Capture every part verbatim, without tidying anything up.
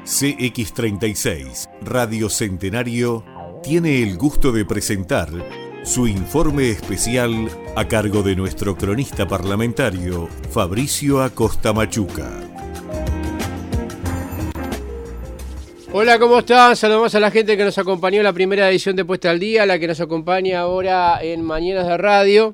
C X treinta y seis, Radio Centenario, tiene el gusto de presentar su informe especial a cargo de nuestro cronista parlamentario, Fabricio Acosta Machuca. Hola, ¿cómo están? Saludamos a la gente que nos acompañó en la primera edición de Puesta al Día, la que nos acompaña ahora en Mañanas de Radio.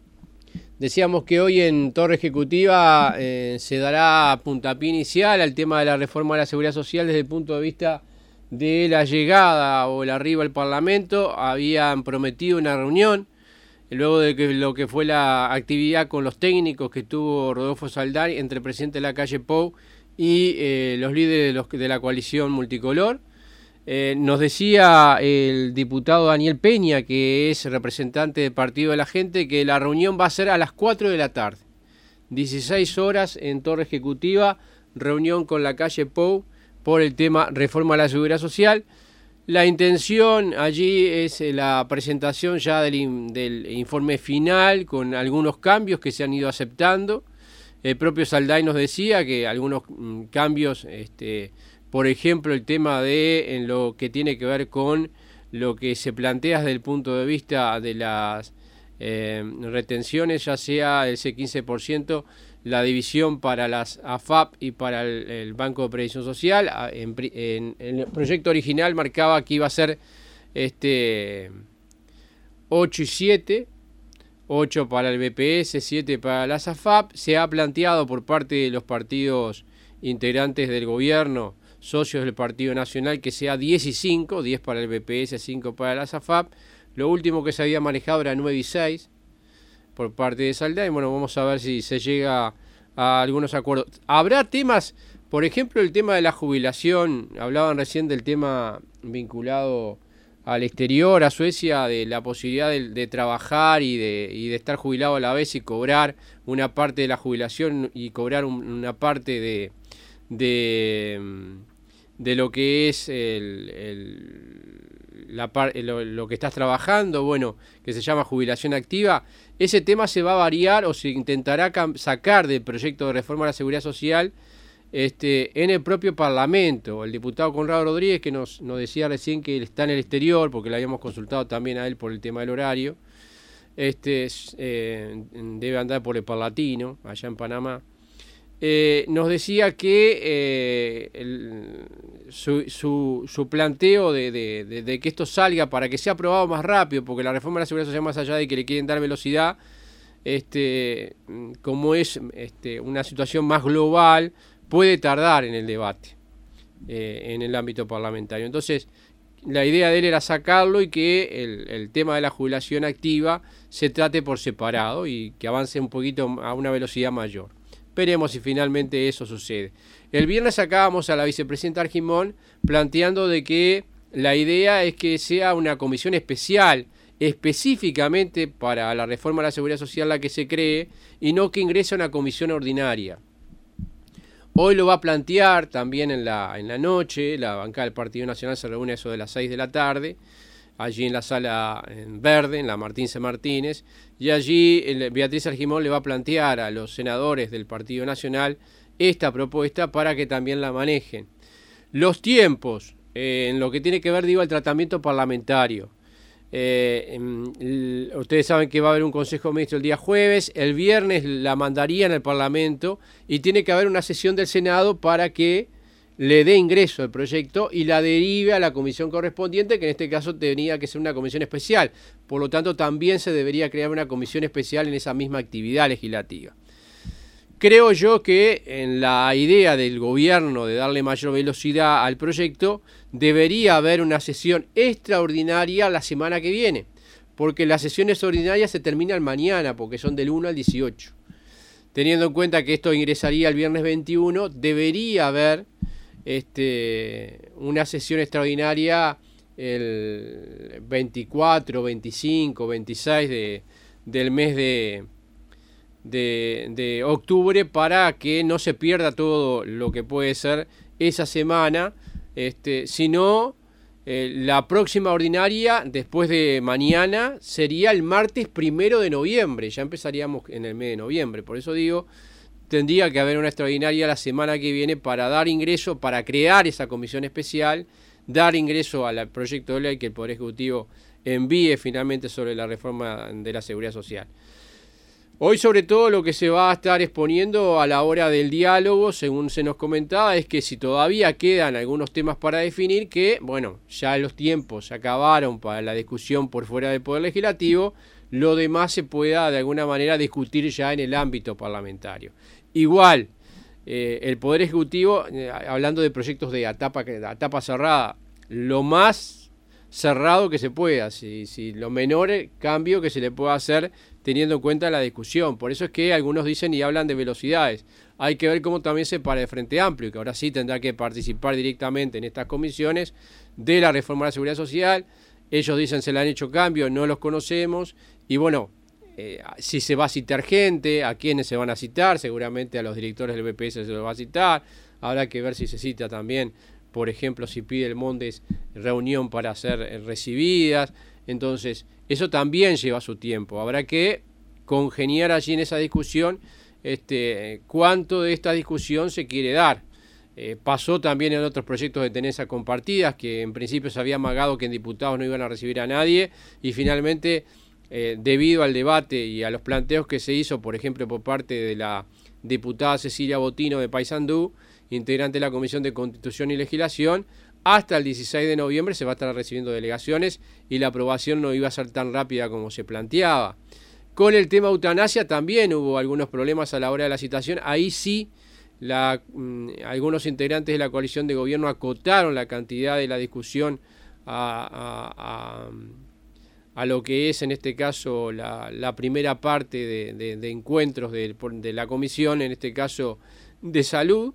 Decíamos que hoy en Torre Ejecutiva eh, se dará puntapié inicial al tema de la reforma de la Seguridad Social desde el punto de vista de la llegada o el arribo al Parlamento. Habían prometido una reunión, luego de que lo que fue la actividad con los técnicos que tuvo Rodolfo Saldán entre el presidente de la calle Pou y eh, los líderes de, los, de la coalición multicolor. Eh, nos decía el diputado Daniel Peña, que es representante del Partido de la Gente, que la reunión va a ser a las cuatro de la tarde, dieciséis horas en Torre Ejecutiva, reunión con la calle Pou por el tema reforma a la Seguridad Social. La intención allí es la presentación ya del, del informe final con algunos cambios que se han ido aceptando. El propio Saldán nos decía que algunos mm, cambios... este Por ejemplo, el tema de en lo que tiene que ver con lo que se plantea desde el punto de vista de las eh, retenciones, ya sea el C quince por ciento, la división para las A F A P y para el, el Banco de Previsión Social. En, en, en el proyecto original marcaba que iba a ser este ocho y siete, ocho para el B P S, siete para las A F A P. Se ha planteado por parte de los partidos integrantes del gobierno, socios del Partido Nacional, que sea diez y cinco, diez para el B P S, cinco para las A F A P. Lo último que se había manejado era nueve y seis por parte de Saldán, y bueno, vamos a ver si se llega a algunos acuerdos. Habrá temas, por ejemplo, el tema de la jubilación. Hablaban recién del tema vinculado al exterior, a Suecia, de la posibilidad de, de trabajar y de, y de estar jubilado a la vez y cobrar una parte de la jubilación y cobrar un, una parte de... de de lo que es el, el, la par, lo, lo que estás trabajando, bueno, que se llama jubilación activa. Ese tema se va a variar o se intentará sacar del proyecto de reforma de la Seguridad Social este, en el propio Parlamento. El diputado Conrado Rodríguez, que nos, nos decía recién que él está en el exterior, porque le habíamos consultado también a él por el tema del horario, este, eh, debe andar por el Parlatino, allá en Panamá. Eh, nos decía que eh, el, su, su, su planteo de, de, de, de que esto salga para que sea aprobado más rápido, porque la reforma de la Seguridad Social, más allá de que le quieren dar velocidad, este, como es este, una situación más global, puede tardar en el debate eh, en el ámbito parlamentario. Entonces, la idea de él era sacarlo y que el, el tema de la jubilación activa se trate por separado y que avance un poquito a una velocidad mayor. Veremos si finalmente eso sucede. El viernes sacábamos a la vicepresidenta Argimón planteando de que la idea es que sea una comisión especial, específicamente para la reforma de la Seguridad Social la que se cree, y no que ingrese a una comisión ordinaria. Hoy lo va a plantear también en la, en la noche. La bancada del Partido Nacional se reúne a eso de las seis de la tarde, allí en la sala en verde, en la Martín C. Martínez, y allí el, Beatriz Argimón le va a plantear a los senadores del Partido Nacional esta propuesta para que también la manejen. Los tiempos, eh, en lo que tiene que ver, digo, el tratamiento parlamentario. Eh, el, ustedes saben que va a haber un Consejo de Ministros el día jueves, el viernes la mandarían al Parlamento y tiene que haber una sesión del Senado para que le dé ingreso al proyecto y la derive a la comisión correspondiente, que en este caso tenía que ser una comisión especial. Por lo tanto, también se debería crear una comisión especial en esa misma actividad legislativa. Creo yo que en la idea del gobierno de darle mayor velocidad al proyecto, debería haber una sesión extraordinaria la semana que viene, porque las sesiones ordinarias se terminan mañana, porque son del uno al dieciocho. Teniendo en cuenta que esto ingresaría el viernes veintiuno, debería haber Este, una sesión extraordinaria el veinticuatro, veinticinco, veintiséis de, del mes de, de, de octubre, para que no se pierda todo lo que puede ser esa semana, este, sino eh, la próxima ordinaria después de mañana sería el martes primero de noviembre, ya empezaríamos en el mes de noviembre. Por eso digo, tendría que haber una extraordinaria la semana que viene para dar ingreso, para crear esa comisión especial, dar ingreso al proyecto de ley que el Poder Ejecutivo envíe finalmente sobre la reforma de la Seguridad Social. Hoy, sobre todo, lo que se va a estar exponiendo a la hora del diálogo, según se nos comentaba, es que si todavía quedan algunos temas para definir, que, bueno, ya los tiempos se acabaron para la discusión por fuera del Poder Legislativo, lo demás se pueda de alguna manera discutir ya en el ámbito parlamentario. Igual, eh, el Poder Ejecutivo, eh, hablando de proyectos de a tapa, a tapa cerrada, lo más cerrado que se pueda, si, si lo menor cambio que se le pueda hacer teniendo en cuenta la discusión. Por eso es que algunos dicen y hablan de velocidades. Hay que ver cómo también se para el Frente Amplio, que ahora sí tendrá que participar directamente en estas comisiones de la reforma de la Seguridad Social. Ellos dicen se le han hecho cambios, no los conocemos. Y bueno, eh, si se va a citar gente, a quiénes se van a citar, seguramente a los directores del B P S se los va a citar. Habrá que ver si se cita también, por ejemplo, si pide el Mondes reunión para ser recibidas. Entonces, eso también lleva su tiempo. Habrá que congeniar allí en esa discusión este, cuánto de esta discusión se quiere dar. Eh, pasó también en otros proyectos de tenencia compartidas, que en principio se había amagado que en diputados no iban a recibir a nadie, y finalmente, eh, debido al debate y a los planteos que se hizo, por ejemplo, por parte de la diputada Cecilia Botino de Paysandú, integrante de la Comisión de Constitución y Legislación, hasta el dieciséis de noviembre se va a estar recibiendo delegaciones y la aprobación no iba a ser tan rápida como se planteaba. Con el tema eutanasia también hubo algunos problemas a la hora de la citación. Ahí sí, la, mmm, algunos integrantes de la coalición de gobierno acotaron la cantidad de la discusión a, a, a, a lo que es en este caso la, la primera parte de, de, de encuentros de, de la comisión, en este caso de salud,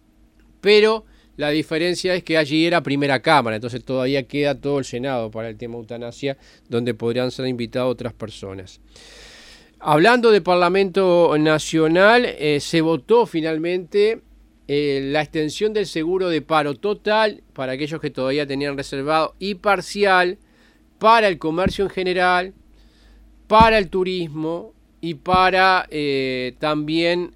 pero la diferencia es que allí era primera cámara, entonces todavía queda todo el Senado para el tema eutanasia, donde podrían ser invitadas otras personas. Hablando de Parlamento Nacional, eh, se votó finalmente eh, la extensión del seguro de paro total para aquellos que todavía tenían reservado y parcial para el comercio en general, para el turismo y para eh, también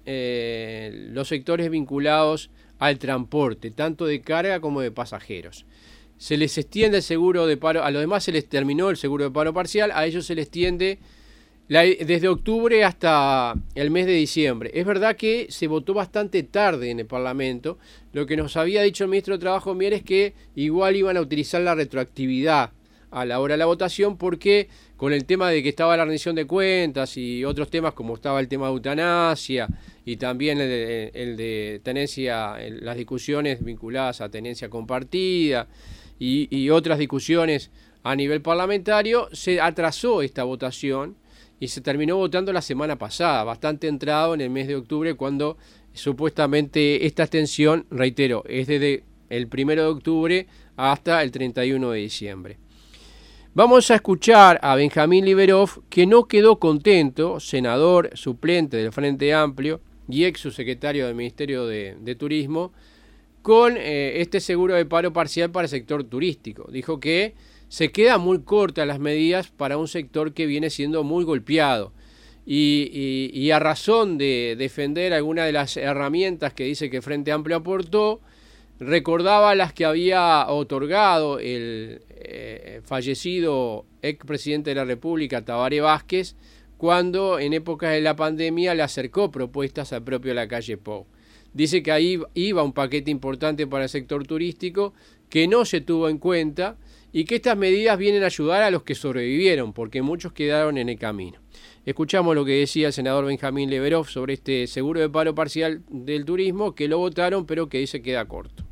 eh, los sectores vinculados al transporte, tanto de carga como de pasajeros. Se les extiende el seguro de paro, a los demás se les terminó el seguro de paro parcial, a ellos se les extiende la, desde octubre hasta el mes de diciembre. Es verdad que se votó bastante tarde en el Parlamento. Lo que nos había dicho el ministro de Trabajo Mier es que igual iban a utilizar la retroactividad a la hora de la votación, porque con el tema de que estaba la rendición de cuentas y otros temas como estaba el tema de eutanasia y también el, el de tenencia, el, las discusiones vinculadas a tenencia compartida y, y otras discusiones a nivel parlamentario, se atrasó esta votación y se terminó votando la semana pasada, bastante entrado en el mes de octubre, cuando supuestamente esta extensión, reitero, es desde el primero de octubre hasta el treinta y uno de diciembre. Vamos a escuchar a Benjamín Liberov, que no quedó contento, senador suplente del Frente Amplio y ex subsecretario del Ministerio de, de Turismo, con eh, este seguro de paro parcial para el sector turístico. Dijo que se quedan muy cortas las medidas para un sector que viene siendo muy golpeado. Y, y, y a razón de defender alguna de las herramientas que dice que el Frente Amplio aportó, recordaba las que había otorgado el eh, fallecido expresidente de la República, Tabaré Vázquez, cuando en épocas de la pandemia le acercó propuestas al propio Lacalle Pou. Dice que ahí iba un paquete importante para el sector turístico que no se tuvo en cuenta y que estas medidas vienen a ayudar a los que sobrevivieron, porque muchos quedaron en el camino. Escuchamos lo que decía el senador Benjamín Liberov sobre este seguro de paro parcial del turismo, que lo votaron, pero que dice queda corto.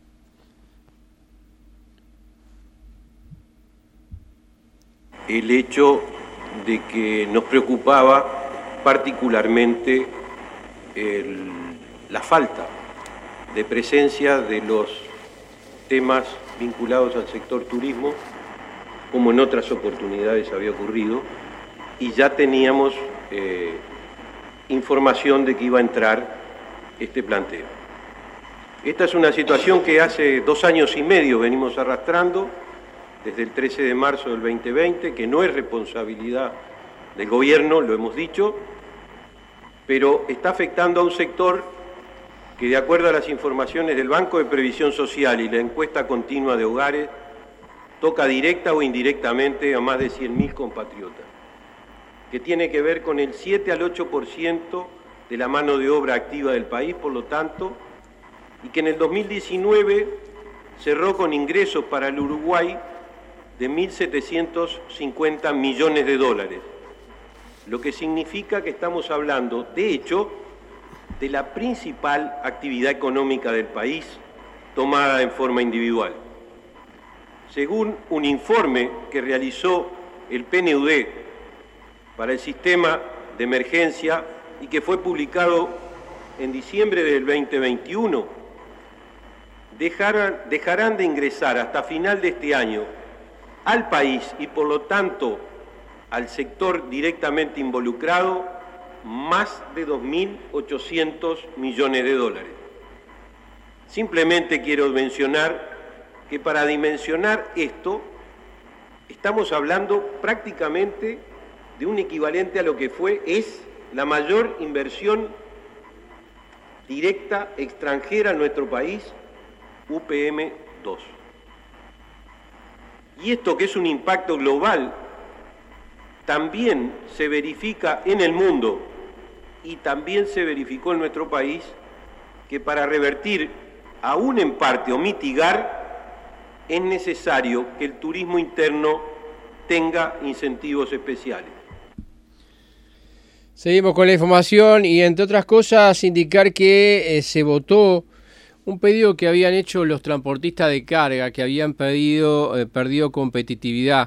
El hecho de que nos preocupaba particularmente el, la falta de presencia de los temas vinculados al sector turismo, como en otras oportunidades había ocurrido, y ya teníamos eh, información de que iba a entrar este planteo. Esta es una situación que hace dos años y medio venimos arrastrando, desde el trece de marzo del veinte veinte, que no es responsabilidad del gobierno, lo hemos dicho, pero está afectando a un sector que, de acuerdo a las informaciones del Banco de Previsión Social y la encuesta continua de hogares, toca directa o indirectamente a más de cien mil compatriotas, que tiene que ver con el siete al ocho por ciento de la mano de obra activa del país, por lo tanto, y que en el dos mil diecinueve cerró con ingresos para el Uruguay de mil setecientos cincuenta millones de dólares, lo que significa que estamos hablando, de hecho, de la principal actividad económica del país tomada en forma individual. Según un informe que realizó el P N U D para el sistema de emergencia y que fue publicado en diciembre del veinte veintiuno, dejarán, dejarán de ingresar hasta final de este año al país y por lo tanto al sector directamente involucrado más de dos mil ochocientos millones de dólares. Simplemente quiero mencionar que para dimensionar esto estamos hablando prácticamente de un equivalente a lo que fue, es la mayor inversión directa extranjera en nuestro país, U P M dos. Y esto, que es un impacto global, también se verifica en el mundo y también se verificó en nuestro país, que para revertir, aún en parte, o mitigar, es necesario que el turismo interno tenga incentivos especiales. Seguimos con la información y, entre otras cosas, indicar que eh, se votó un pedido que habían hecho los transportistas de carga, que habían pedido, eh, perdido competitividad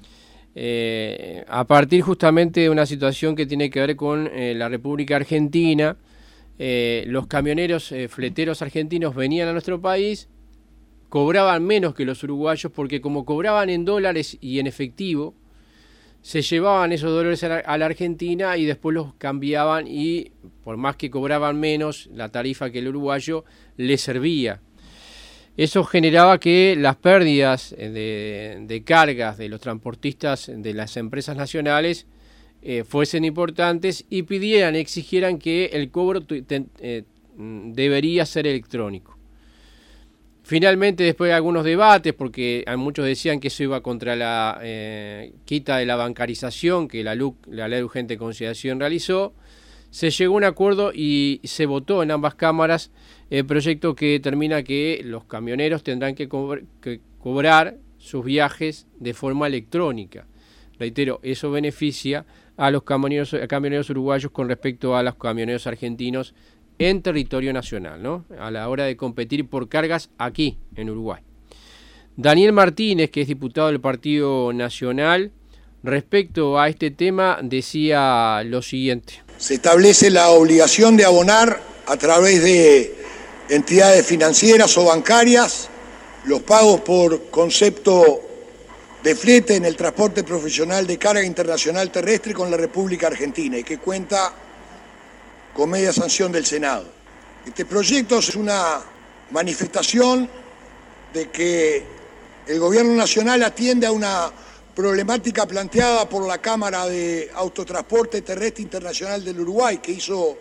eh, a partir justamente de una situación que tiene que ver con eh, la República Argentina. Eh, los camioneros eh, fleteros argentinos venían a nuestro país, cobraban menos que los uruguayos porque como cobraban en dólares y en efectivo, se llevaban esos dólares a la, a la Argentina y después los cambiaban y por más que cobraban menos, la tarifa que el uruguayo les servía. Eso generaba que las pérdidas de, de cargas de los transportistas de las empresas nacionales eh, fuesen importantes y pidieran, exigieran que el cobro te, eh, debería ser electrónico. Finalmente, después de algunos debates, porque muchos decían que eso iba contra la eh, quita de la bancarización que la, L U C, la Ley de Urgente Consideración realizó, se llegó a un acuerdo y se votó en ambas cámaras el proyecto que determina que los camioneros tendrán que, co- que cobrar sus viajes de forma electrónica. Reitero, eso beneficia a los camioneros, a camioneros uruguayos con respecto a los camioneros argentinos en territorio nacional, ¿no? A la hora de competir por cargas aquí, en Uruguay. Daniel Martínez, que es diputado del Partido Nacional, respecto a este tema, decía lo siguiente. Se establece la obligación de abonar a través de entidades financieras o bancarias los pagos por concepto de flete en el transporte profesional de carga internacional terrestre con la República Argentina y que cuenta con media sanción del Senado. Este proyecto es una manifestación de que el Gobierno Nacional atiende a una problemática planteada por la Cámara de Autotransporte Terrestre Internacional del Uruguay, que hizo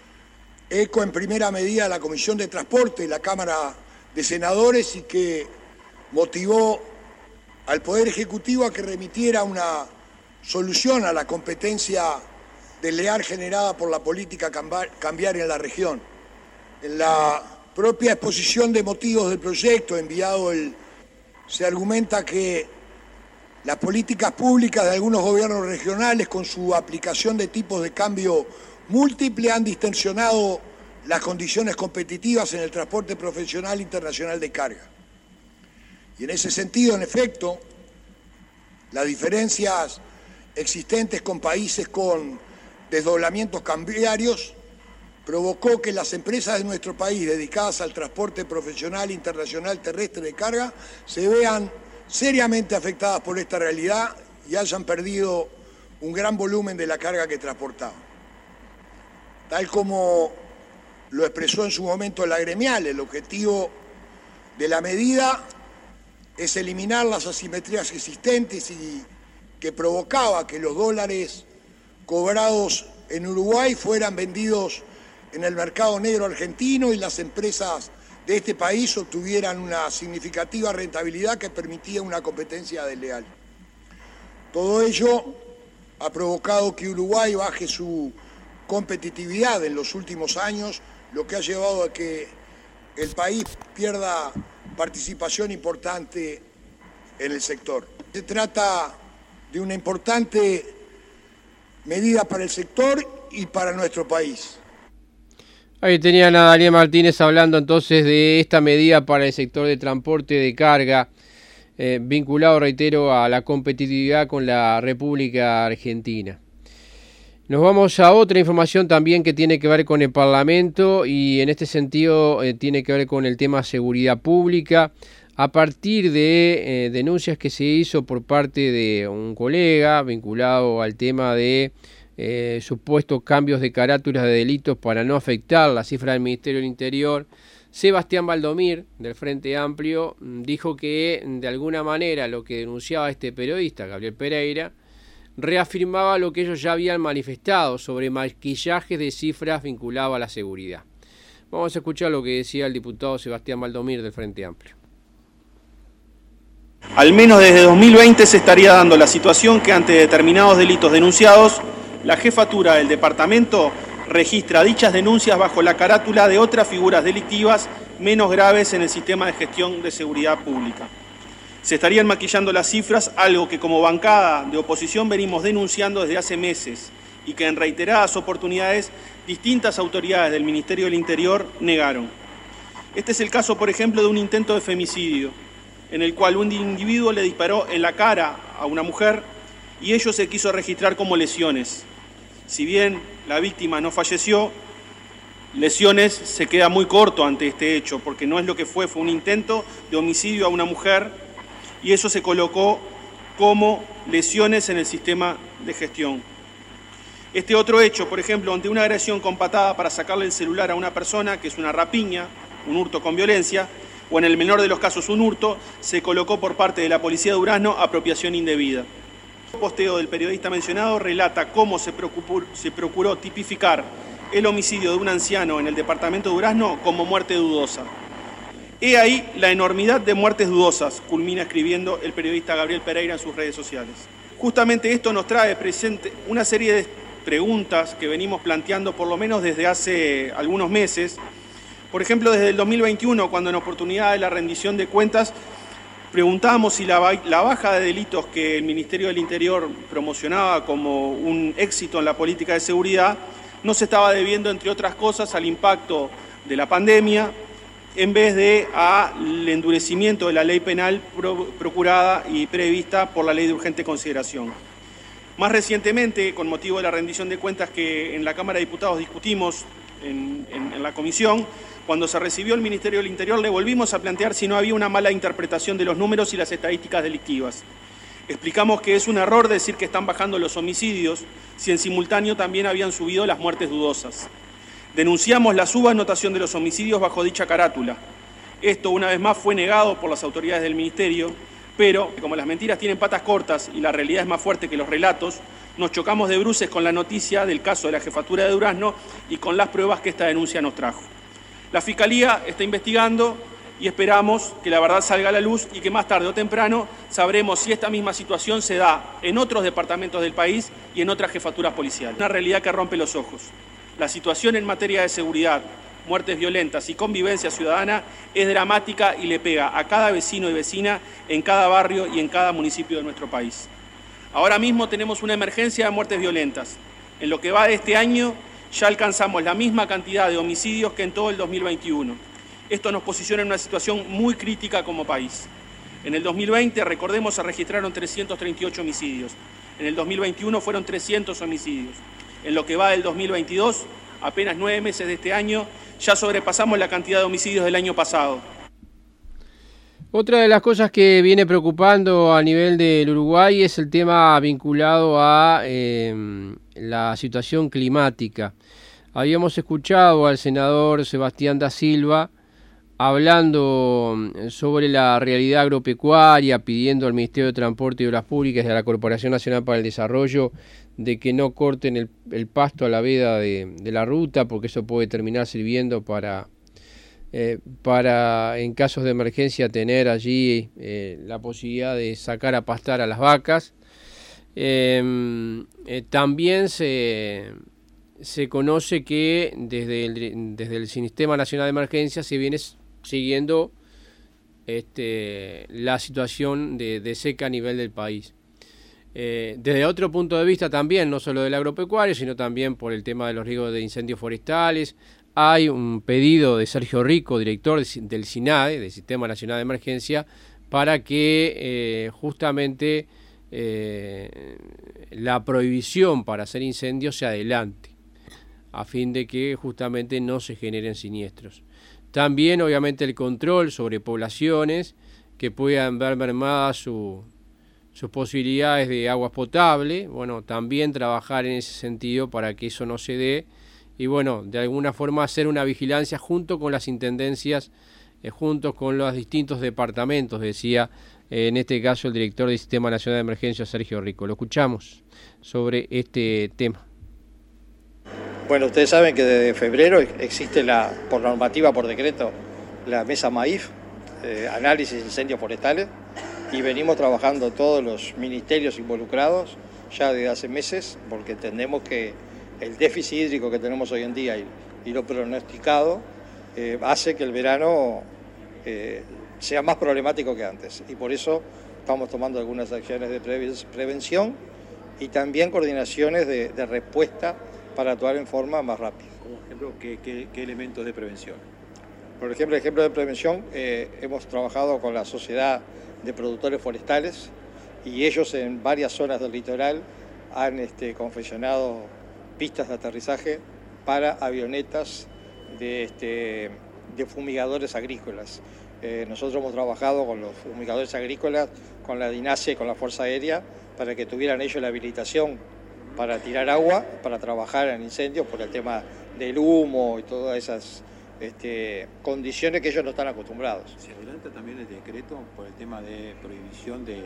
eco en primera medida a la Comisión de Transporte y la Cámara de Senadores y que motivó al Poder Ejecutivo a que remitiera una solución a la competencia desleal generada por la política cambiaria en la región. En la propia exposición de motivos del proyecto enviado el, se argumenta que las políticas públicas de algunos gobiernos regionales con su aplicación de tipos de cambio múltiples han distorsionado las condiciones competitivas en el transporte profesional internacional de carga. Y en ese sentido, en efecto, las diferencias existentes con países con desdoblamientos cambiarios provocó que las empresas de nuestro país dedicadas al transporte profesional internacional terrestre de carga se vean seriamente afectadas por esta realidad y hayan perdido un gran volumen de la carga que transportaban. Tal como lo expresó en su momento la gremial, el objetivo de la medida es eliminar las asimetrías existentes y que provocaba que los dólares cobrados en Uruguay fueran vendidos en el mercado negro argentino y las empresas de este país obtuvieran una significativa rentabilidad que permitía una competencia desleal. Todo ello ha provocado que Uruguay baje su competitividad en los últimos años, lo que ha llevado a que el país pierda participación importante en el sector. Se trata de una importante medida para el sector y para nuestro país. Ahí tenían a Daniel Martínez hablando entonces de esta medida para el sector de transporte de carga, eh, vinculado, reitero, a la competitividad con la República Argentina. Nos vamos a otra información también que tiene que ver con el Parlamento y en este sentido eh, tiene que ver con el tema seguridad pública. A partir de eh, denuncias que se hizo por parte de un colega vinculado al tema de Eh, supuestos cambios de carátulas de delitos para no afectar la cifra del Ministerio del Interior, Sebastián Valdomir, del Frente Amplio, dijo que de alguna manera lo que denunciaba este periodista, Gabriel Pereira, reafirmaba lo que ellos ya habían manifestado sobre maquillajes de cifras vinculadas a la seguridad. Vamos a escuchar lo que decía el diputado Sebastián Valdomir del Frente Amplio. Al menos desde dos mil veinte se estaría dando la situación que ante determinados delitos denunciados, la jefatura del departamento registra dichas denuncias bajo la carátula de otras figuras delictivas menos graves en el sistema de gestión de seguridad pública. Se estarían maquillando las cifras, algo que como bancada de oposición venimos denunciando desde hace meses y que en reiteradas oportunidades distintas autoridades del Ministerio del Interior negaron. Este es el caso, por ejemplo, de un intento de femicidio, en el cual un individuo le disparó en la cara a una mujer y ello se quiso registrar como lesiones. Si bien la víctima no falleció, lesiones se queda muy corto ante este hecho, porque no es lo que fue, fue un intento de homicidio a una mujer y eso se colocó como lesiones en el sistema de gestión. Este otro hecho, por ejemplo, ante una agresión con patada para sacarle el celular a una persona, que es una rapiña, un hurto con violencia, o en el menor de los casos un hurto, se colocó por parte de la Policía de Durazno apropiación indebida. El posteo del periodista mencionado relata cómo se procuró, se procuró tipificar el homicidio de un anciano en el departamento de Durazno como muerte dudosa. He ahí la enormidad de muertes dudosas, culmina escribiendo el periodista Gabriel Pereira en sus redes sociales. Justamente esto nos trae presente una serie de preguntas que venimos planteando por lo menos desde hace algunos meses. Por ejemplo, desde el dos mil veintiuno, cuando en oportunidad de la rendición de cuentas preguntábamos si la, la baja de delitos que el Ministerio del Interior promocionaba como un éxito en la política de seguridad no se estaba debiendo, entre otras cosas, al impacto de la pandemia, en vez de al endurecimiento de la ley penal pro, procurada y prevista por la ley de urgente consideración. Más recientemente, con motivo de la rendición de cuentas que en la Cámara de Diputados discutimos en, en, en la comisión, cuando se recibió el Ministerio del Interior, le volvimos a plantear si no había una mala interpretación de los números y las estadísticas delictivas. Explicamos que es un error decir que están bajando los homicidios, si en simultáneo también habían subido las muertes dudosas. Denunciamos la subanotación de los homicidios bajo dicha carátula. Esto, una vez más, fue negado por las autoridades del Ministerio, pero, como las mentiras tienen patas cortas y la realidad es más fuerte que los relatos, nos chocamos de bruces con la noticia del caso de la jefatura de Durazno y con las pruebas que esta denuncia nos trajo. La Fiscalía está investigando y esperamos que la verdad salga a la luz y que más tarde o temprano sabremos si esta misma situación se da en otros departamentos del país y en otras jefaturas policiales. Una realidad que rompe los ojos. La situación en materia de seguridad, muertes violentas y convivencia ciudadana es dramática y le pega a cada vecino y vecina en cada barrio y en cada municipio de nuestro país. Ahora mismo tenemos una emergencia de muertes violentas. En lo que va de este año ya alcanzamos la misma cantidad de homicidios que en todo el dos mil veintiuno. Esto nos posiciona en una situación muy crítica como país. En el dos mil veinte, recordemos, se registraron trescientos treinta y ocho homicidios. En el dos mil veintiuno fueron trescientos homicidios. En lo que va del dos mil veintidós, apenas nueve meses de este año, ya sobrepasamos la cantidad de homicidios del año pasado. Otra de las cosas que viene preocupando a nivel del Uruguay es el tema vinculado a eh, la situación climática. Habíamos escuchado al senador Sebastián da Silva hablando sobre la realidad agropecuaria, pidiendo al Ministerio de Transporte y Obras Públicas y a la Corporación Nacional para el Desarrollo de que no corten el, el pasto a la veda de, de la ruta, porque eso puede terminar sirviendo para, eh, para en casos de emergencia tener allí eh, la posibilidad de sacar a pastar a las vacas. Eh, eh, también se, se conoce que desde el, desde el Sistema Nacional de Emergencia se viene siguiendo este, la situación de, de seca a nivel del país. Eh, desde otro punto de vista también, no solo del agropecuario, sino también por el tema de los riesgos de incendios forestales, hay un pedido de Sergio Rico, director del SINADE, del Sistema Nacional de Emergencia, para que eh, justamente eh, la prohibición para hacer incendios se adelante, a fin de que justamente no se generen siniestros. También, obviamente, el control sobre poblaciones que puedan ver mermada su, sus posibilidades de agua potable, bueno, también trabajar en ese sentido para que eso no se dé, y bueno, de alguna forma hacer una vigilancia junto con las intendencias, eh, junto con los distintos departamentos, decía eh, en este caso el director del Sistema Nacional de Emergencia, Sergio Rico. Lo escuchamos sobre este tema. Bueno, ustedes saben que desde febrero existe la, por normativa, por decreto, la mesa M A I F, eh, análisis de incendios forestales, y venimos trabajando todos los ministerios involucrados ya desde hace meses, porque entendemos que el déficit hídrico que tenemos hoy en día y, y lo pronosticado eh, hace que el verano eh, sea más problemático que antes, y por eso estamos tomando algunas acciones de prevención y también coordinaciones de, de respuesta para actuar en forma más rápida. Como ejemplo, ¿qué, qué, qué elementos de prevención? Por ejemplo, ejemplo de prevención, eh, hemos trabajado con la Sociedad de Productores Forestales y ellos en varias zonas del litoral han este, confeccionado pistas de aterrizaje para avionetas de, este, de fumigadores agrícolas. Eh, nosotros hemos trabajado con los fumigadores agrícolas, con la DINASE y con la Fuerza Aérea, para que tuvieran ellos la habilitación para tirar agua, para trabajar en incendios por el tema del humo y todas esas este, condiciones que ellos no están acostumbrados. ¿Se adelanta también el decreto por el tema de prohibición de,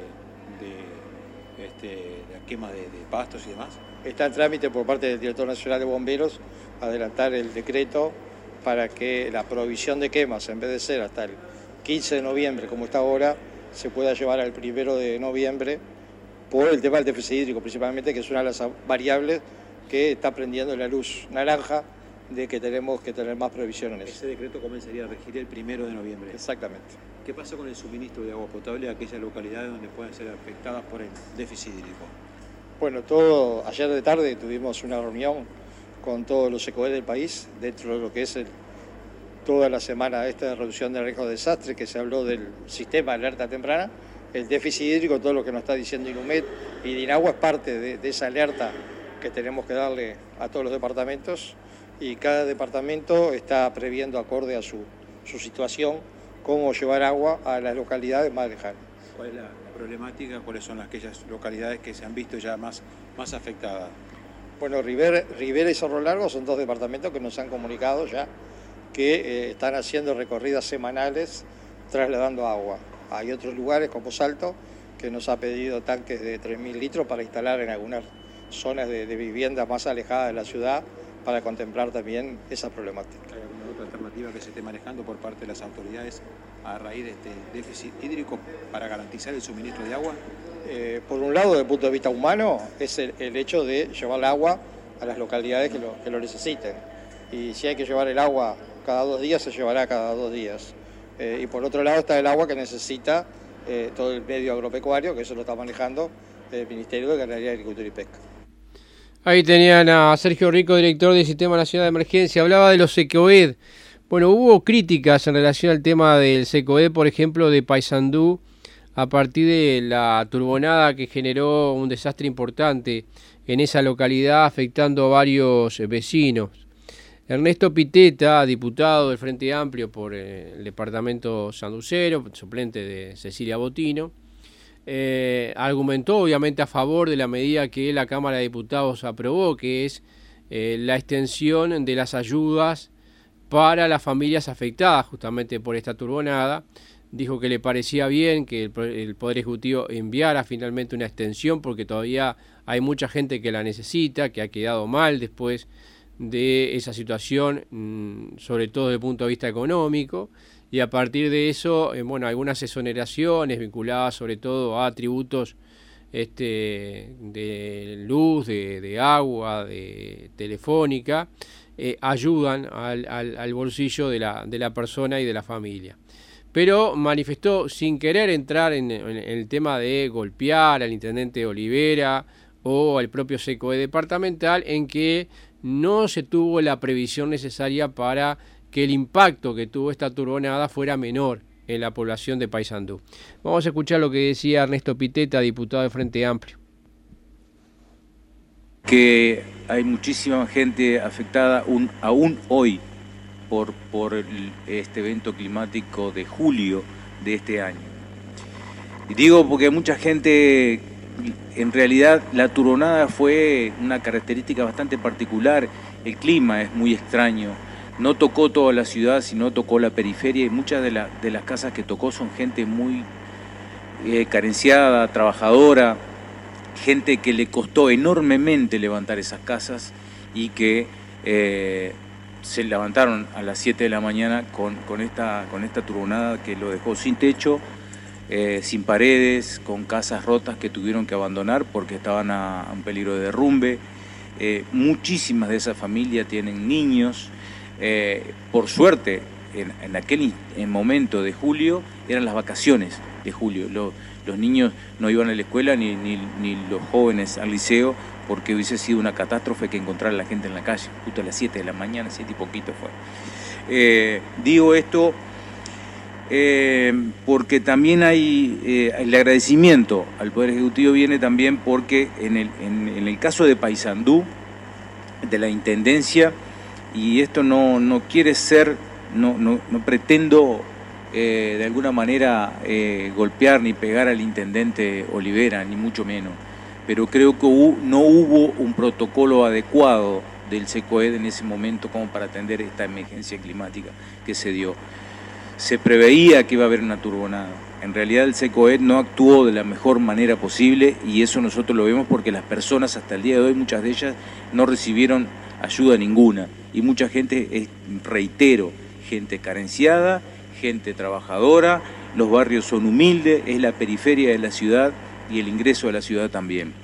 de, este, de la quema de, de pastos y demás? Está en trámite por parte del Director Nacional de Bomberos adelantar el decreto para que la prohibición de quemas, en vez de ser hasta el quince de noviembre, como está ahora, se pueda llevar al primero de noviembre, por el tema del déficit hídrico principalmente, que es una de las variables que está prendiendo la luz naranja de que tenemos que tener más previsiones en eso. Ese decreto comenzaría a regir el primero de noviembre. Exactamente. ¿Qué pasa con el suministro de agua potable a aquellas localidades donde pueden ser afectadas por el déficit hídrico? Bueno, todo, ayer de tarde tuvimos una reunión con todos los SECOED del país, dentro de lo que es el, toda la semana esta de reducción de riesgo de desastre, que se habló del sistema de alerta temprana. El déficit hídrico, todo lo que nos está diciendo INUMED y DINAGUA es parte de, de esa alerta que tenemos que darle a todos los departamentos, y cada departamento está previendo, acorde a su, su situación, cómo llevar agua a las localidades más lejanas. ¿Cuál es la problemática? ¿Cuáles son aquellas localidades que se han visto ya más, más afectadas? Bueno, Rivera, Rivera y Cerro Largo son dos departamentos que nos han comunicado ya que eh, están haciendo recorridas semanales trasladando agua. Hay otros lugares como Salto que nos ha pedido tanques de tres mil litros para instalar en algunas zonas de, de viviendas más alejadas de la ciudad para contemplar también esa problemática. ¿Hay alguna otra alternativa que se esté manejando por parte de las autoridades a raíz de este déficit hídrico para garantizar el suministro de agua? Eh, por un lado, desde el punto de vista humano, es el, el hecho de llevar el agua a las localidades que lo, que lo necesiten. Y si hay que llevar el agua cada dos días, se llevará cada dos días. Eh, y por otro lado está el agua que necesita eh, todo el medio agropecuario, que eso lo está manejando el Ministerio de Ganadería, Agricultura y Pesca. Ahí tenían a Sergio Rico, director del Sistema Nacional de Emergencia. Hablaba de los SECOED. Bueno, hubo críticas en relación al tema del SECOED, por ejemplo, de Paysandú, a partir de la turbonada que generó un desastre importante en esa localidad, afectando a varios vecinos. Ernesto Piteta, diputado del Frente Amplio por el departamento sanducero, suplente de Cecilia Botino, eh, argumentó obviamente a favor de la medida que la Cámara de Diputados aprobó, que es eh, la extensión de las ayudas para las familias afectadas justamente por esta turbonada. Dijo que le parecía bien que el, el Poder Ejecutivo enviara finalmente una extensión porque todavía hay mucha gente que la necesita, que ha quedado mal después de esa situación, sobre todo desde el punto de vista económico, y a partir de eso, eh, bueno, algunas exoneraciones vinculadas sobre todo a tributos este, de luz, de, de agua, de telefónica, eh, ayudan al, al, al bolsillo de la, de la persona y de la familia. Pero manifestó, sin querer entrar en, en el tema de golpear al intendente Olivera o al propio SECOED departamental, en que no se tuvo la previsión necesaria para que el impacto que tuvo esta turbonada fuera menor en la población de Paysandú. Vamos a escuchar lo que decía Ernesto Piteta, diputado de Frente Amplio. Que hay muchísima gente afectada un, aún hoy por, por el, este evento climático de julio de este año. Y digo porque mucha gente, en realidad la turbonada fue una característica bastante particular, el clima es muy extraño, no tocó toda la ciudad, sino tocó la periferia, y muchas de, la, de las casas que tocó son gente muy eh, carenciada, trabajadora, gente que le costó enormemente levantar esas casas y que eh, se levantaron a las siete de la mañana con, con, esta, con esta turbonada que lo dejó sin techo, eh, sin paredes, con casas rotas que tuvieron que abandonar porque estaban a, a un peligro de derrumbe. Eh, muchísimas de esas familias tienen niños. Eh, por suerte, en, en aquel en momento de julio eran las vacaciones de julio. Lo, los niños no iban a la escuela ni, ni, ni los jóvenes al liceo, porque hubiese sido una catástrofe que encontrar a la gente en la calle, justo a las siete de la mañana, siete y poquito fue. Eh, digo esto eh, porque también hay eh, el agradecimiento al Poder Ejecutivo viene también porque en el, en, en el caso de Paysandú, de la Intendencia, y esto no, no quiere ser, no, no, no pretendo eh, de alguna manera eh, golpear ni pegar al intendente Olivera, ni mucho menos, pero creo que hubo, no hubo un protocolo adecuado del SECOED en ese momento como para atender esta emergencia climática que se dio. Se preveía que iba a haber una turbonada. En realidad el SECOED no actuó de la mejor manera posible y eso nosotros lo vemos porque las personas hasta el día de hoy, muchas de ellas no recibieron ayuda ninguna y mucha gente, es, reitero, gente carenciada, gente trabajadora, los barrios son humildes, es la periferia de la ciudad y el ingreso a la ciudad también.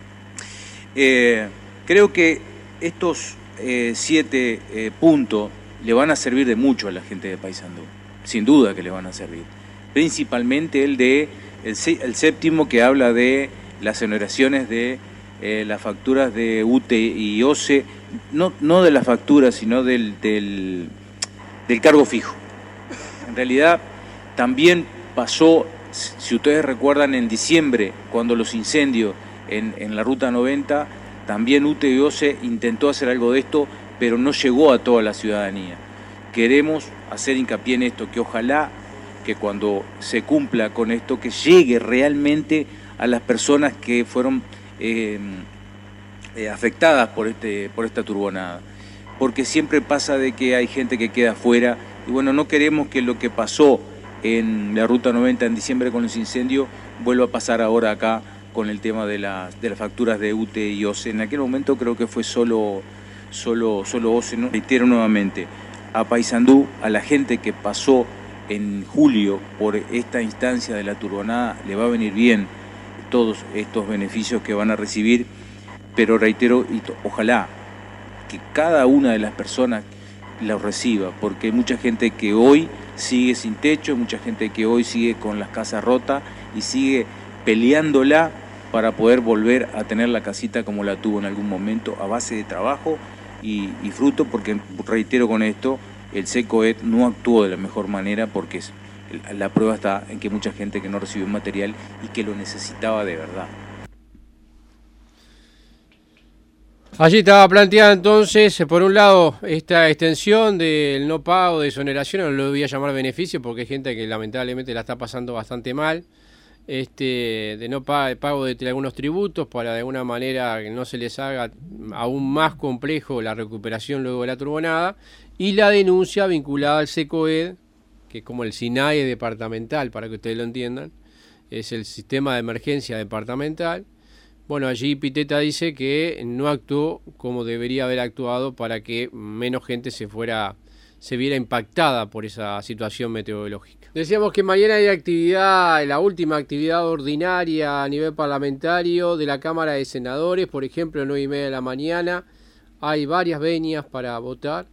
Eh, creo que estos eh, siete eh, puntos le van a servir de mucho a la gente de Paysandú, sin duda que le van a servir. Principalmente el de el, el séptimo que habla de las exoneraciones de eh, las facturas de U T E y O C E, no, no de las facturas, sino del, del, del cargo fijo. En realidad también pasó, si ustedes recuerdan, en diciembre, cuando los incendios en, en la Ruta noventa, también U T E y O C E intentó hacer algo de esto, pero no llegó a toda la ciudadanía. Queremos hacer hincapié en esto, que ojalá que cuando se cumpla con esto, que llegue realmente a las personas que fueron eh, eh, afectadas por, este, por esta turbonada. Porque siempre pasa de que hay gente que queda afuera, y bueno, no queremos que lo que pasó en la Ruta noventa en diciembre con los incendios vuelva a pasar ahora acá con el tema de las, de las facturas de U T E y O C E. En aquel momento creo que fue solo, solo, solo O C E, ¿no? Reitero nuevamente, a Paysandú, a la gente que pasó en julio por esta instancia de la turbonada, le va a venir bien todos estos beneficios que van a recibir, pero reitero, y ojalá que cada una de las personas los reciba, porque hay mucha gente que hoy sigue sin techo, mucha gente que hoy sigue con las casas rotas y sigue peleándola para poder volver a tener la casita como la tuvo en algún momento, a base de trabajo y, y fruto, porque reitero con esto, el SECOED no actuó de la mejor manera porque es, la prueba está en que mucha gente que no recibió material y que lo necesitaba de verdad. Allí estaba planteada entonces, por un lado, esta extensión del no pago de exoneración, no lo voy a llamar beneficio porque hay gente que lamentablemente la está pasando bastante mal, este, de no pa- pago de algunos tributos para de alguna manera que no se les haga aún más complejo la recuperación luego de la turbonada, y la denuncia vinculada al SECOED, que es como el SINAE departamental, para que ustedes lo entiendan, es el sistema de emergencia departamental. Bueno, allí Piteta dice que no actuó como debería haber actuado para que menos gente se fuera, se viera impactada por esa situación meteorológica. Decíamos que mañana hay actividad, la última actividad ordinaria a nivel parlamentario de la Cámara de Senadores, por ejemplo, a nueve y media de la mañana. Hay varias venias para votar.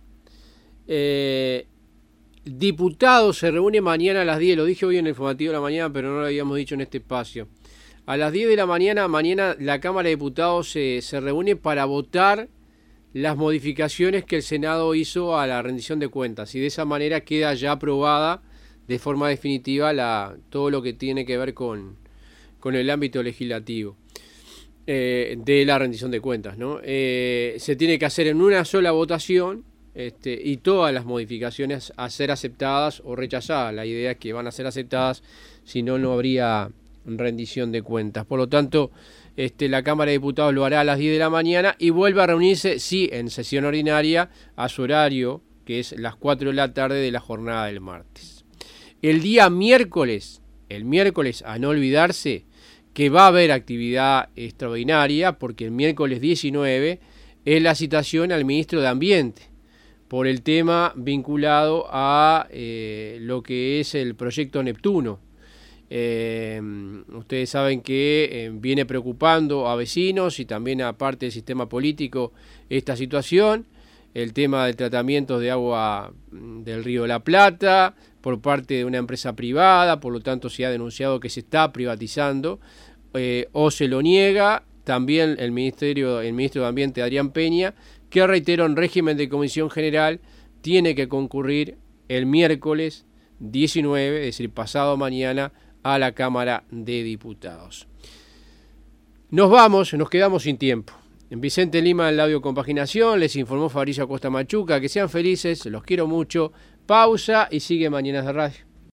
Eh, diputados se reúne mañana a las diez, lo dije hoy en el informativo de la mañana, pero no lo habíamos dicho en este espacio. A las diez de la mañana, mañana la Cámara de Diputados se, se reúne para votar las modificaciones que el Senado hizo a la rendición de cuentas, y de esa manera queda ya aprobada de forma definitiva la, todo lo que tiene que ver con, con el ámbito legislativo eh, de la rendición de cuentas, ¿no? Eh, se tiene que hacer en una sola votación, este, y todas las modificaciones a ser aceptadas o rechazadas. La idea es que van a ser aceptadas, si no, no habría rendición de cuentas. Por lo tanto, este, la Cámara de Diputados lo hará a las diez de la mañana y vuelve a reunirse, sí, en sesión ordinaria, a su horario, que es las cuatro de la tarde de la jornada del martes. El día miércoles, el miércoles, a no olvidarse, que va a haber actividad extraordinaria, porque el miércoles diecinueve es la citación al ministro de Ambiente, por el tema vinculado a eh, lo que es el proyecto Neptuno. Eh, ustedes saben que eh, viene preocupando a vecinos y también a parte del sistema político esta situación, el tema del tratamiento de agua del Río de la Plata por parte de una empresa privada, por lo tanto se ha denunciado que se está privatizando, eh, o se lo niega también el ministerio, el ministro de Ambiente, Adrián Peña, que reitero, en régimen de comisión general tiene que concurrir el miércoles diecinueve, es decir, pasado mañana, a la Cámara de Diputados. Nos vamos, nos quedamos sin tiempo. En Vicente Lima, en la audio compaginación, les informó Fabricio Acosta Machuca. Que sean felices, los quiero mucho. Pausa y sigue Mañanas de Radio.